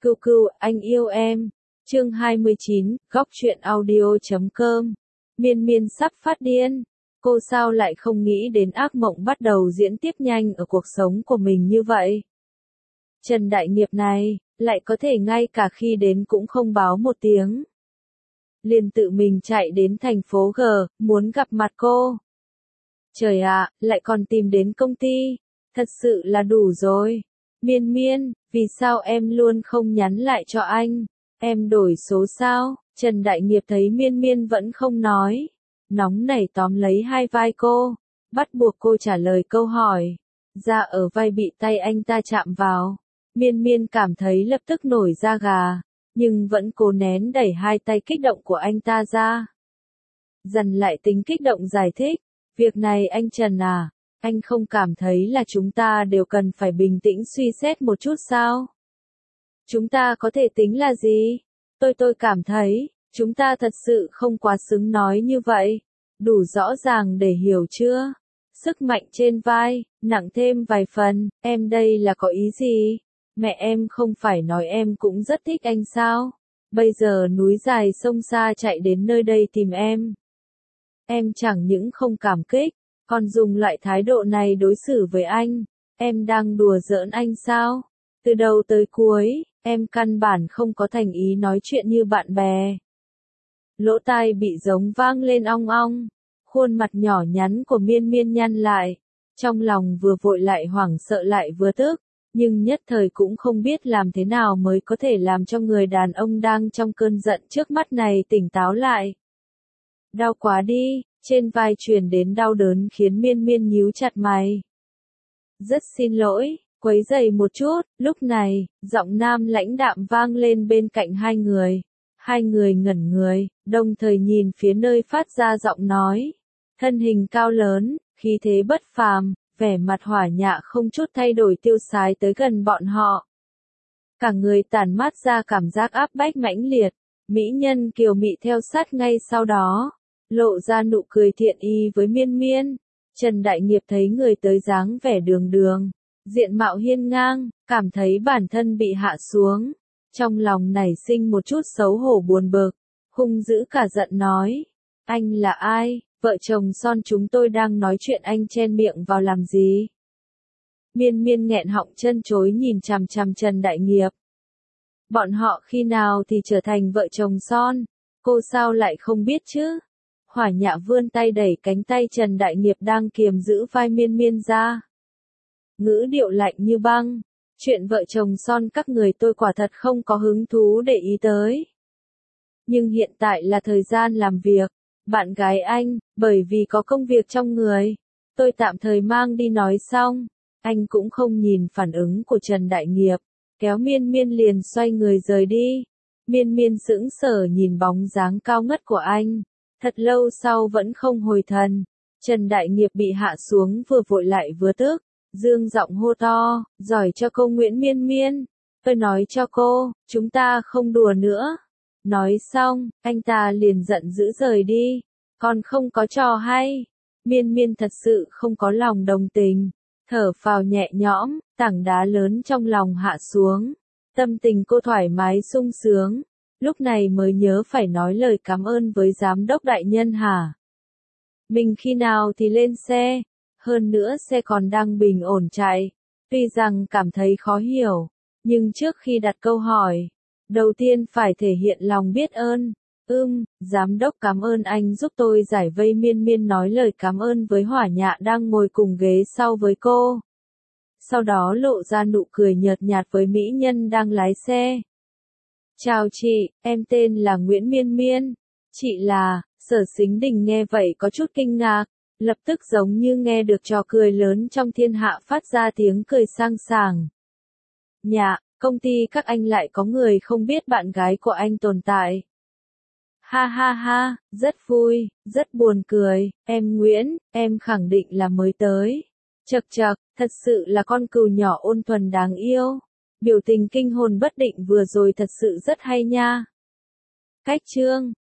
Cừu cừu, anh yêu em. Chương 29, góc truyện audio.com. Miên Miên sắp phát điên. Cô sao lại không nghĩ đến ác mộng bắt đầu diễn tiếp nhanh ở cuộc sống của mình như vậy? Trần Đại Nghiệp này, lại có thể ngay cả khi đến cũng không báo một tiếng. Liền tự mình chạy đến thành phố G, muốn gặp mặt cô. Trời ạ, lại còn tìm đến công ty. Thật sự là đủ rồi. Miên Miên, vì sao em luôn không nhắn lại cho anh? Em đổi số sao? Trần Đại Nghiệp thấy Miên Miên vẫn không nói. Nóng nảy tóm lấy hai vai cô, bắt buộc cô trả lời câu hỏi. Da ở vai bị tay anh ta chạm vào. Miên Miên cảm thấy lập tức nổi da gà, nhưng vẫn cố nén đẩy hai tay kích động của anh ta ra. Dằn lại tính kích động giải thích. Việc này anh Trần à, anh không cảm thấy là chúng ta đều cần phải bình tĩnh suy xét một chút sao? Chúng ta có thể tính là gì? Tôi cảm thấy, chúng ta thật sự không quá xứng nói như vậy. Đủ rõ ràng để hiểu chưa? Sức mạnh trên vai, nặng thêm vài phần, em đây là có ý gì? Mẹ em không phải nói em cũng rất thích anh sao? Bây giờ núi dài sông xa chạy đến nơi đây tìm em. Em chẳng những không cảm kích, còn dùng loại thái độ này đối xử với anh. Em đang đùa giỡn anh sao? Từ đầu tới cuối, em căn bản không có thành ý nói chuyện như bạn bè. Lỗ tai bị giống vang lên ong ong. Khuôn mặt nhỏ nhắn của Miên Miên nhăn lại. Trong lòng vừa vội lại hoảng sợ lại vừa tức. Nhưng nhất thời cũng không biết làm thế nào mới có thể làm cho người đàn ông đang trong cơn giận trước mắt này tỉnh táo lại. Đau quá đi, trên vai truyền đến đau đớn khiến Miên Miên nhíu chặt mày. Rất xin lỗi, quấy rầy một chút. Lúc này, giọng nam lãnh đạm vang lên bên cạnh hai người. Hai người ngẩn người, đồng thời nhìn phía nơi phát ra giọng nói. Thân hình cao lớn, khí thế bất phàm, vẻ mặt hỏa nhạ không chút thay đổi tiêu sái tới gần bọn họ. Cả người tản mát ra cảm giác áp bách mãnh liệt. Mỹ nhân kiều mị theo sát ngay sau đó, lộ ra nụ cười thiện ý với Miên Miên. Trần Đại Nghiệp thấy người tới dáng vẻ đường đường, diện mạo hiên ngang, cảm thấy bản thân bị hạ xuống. Trong lòng nảy sinh một chút xấu hổ buồn bực, hung dữ cả giận nói. Anh là ai? Vợ chồng son chúng tôi đang nói chuyện anh chen miệng vào làm gì? Miên Miên nghẹn họng chân chối nhìn chằm chằm Trần Đại Nghiệp. Bọn họ khi nào thì trở thành vợ chồng son? Cô sao lại không biết chứ? Hỏa nhạ vươn tay đẩy cánh tay Trần Đại Nghiệp đang kiềm giữ vai Miên Miên ra. Ngữ điệu lạnh như băng. Chuyện vợ chồng son các người tôi quả thật không có hứng thú để ý tới. Nhưng hiện tại là thời gian làm việc. Bạn gái anh, bởi vì có công việc trong người, tôi tạm thời mang đi nói xong. Anh cũng không nhìn phản ứng của Trần Đại Nghiệp, kéo Miên Miên liền xoay người rời đi. Miên Miên sững sờ nhìn bóng dáng cao ngất của anh. Thật lâu sau vẫn không hồi thần. Trần Đại Nghiệp bị hạ xuống vừa vội lại vừa tức. Dương giọng hô to, giỏi cho cô Nguyễn Miên Miên. Tôi nói cho cô, chúng ta không đùa nữa. Nói xong, anh ta liền giận dữ rời đi. Còn không có trò hay. Miên Miên thật sự không có lòng đồng tình. Thở phào nhẹ nhõm, tảng đá lớn trong lòng hạ xuống. Tâm tình cô thoải mái sung sướng. Lúc này mới nhớ phải nói lời cảm ơn với giám đốc đại nhân hả? Mình khi nào thì lên xe? Hơn nữa xe còn đang bình ổn chạy. Tuy rằng cảm thấy khó hiểu, nhưng trước khi đặt câu hỏi, đầu tiên phải thể hiện lòng biết ơn. Giám đốc cảm ơn anh giúp tôi giải vây. Miên Miên nói lời cảm ơn với Hỏa Nhạ đang ngồi cùng ghế sau với cô. Sau đó lộ ra nụ cười nhợt nhạt với mỹ nhân đang lái xe. Chào chị, em tên là Nguyễn Miên Miên. Chị là, Sở Sính Đình nghe vậy có chút kinh ngạc, lập tức giống như nghe được trò cười lớn trong thiên hạ phát ra tiếng cười sang sảng. Nhạ, công ty các anh lại có người không biết bạn gái của anh tồn tại. Ha ha ha, rất vui, rất buồn cười, em Nguyễn, em khẳng định là mới tới. Chậc chậc, thật sự là con cừu nhỏ ôn thuần đáng yêu. Biểu tình kinh hồn bất định vừa rồi thật sự rất hay nha. Cách chương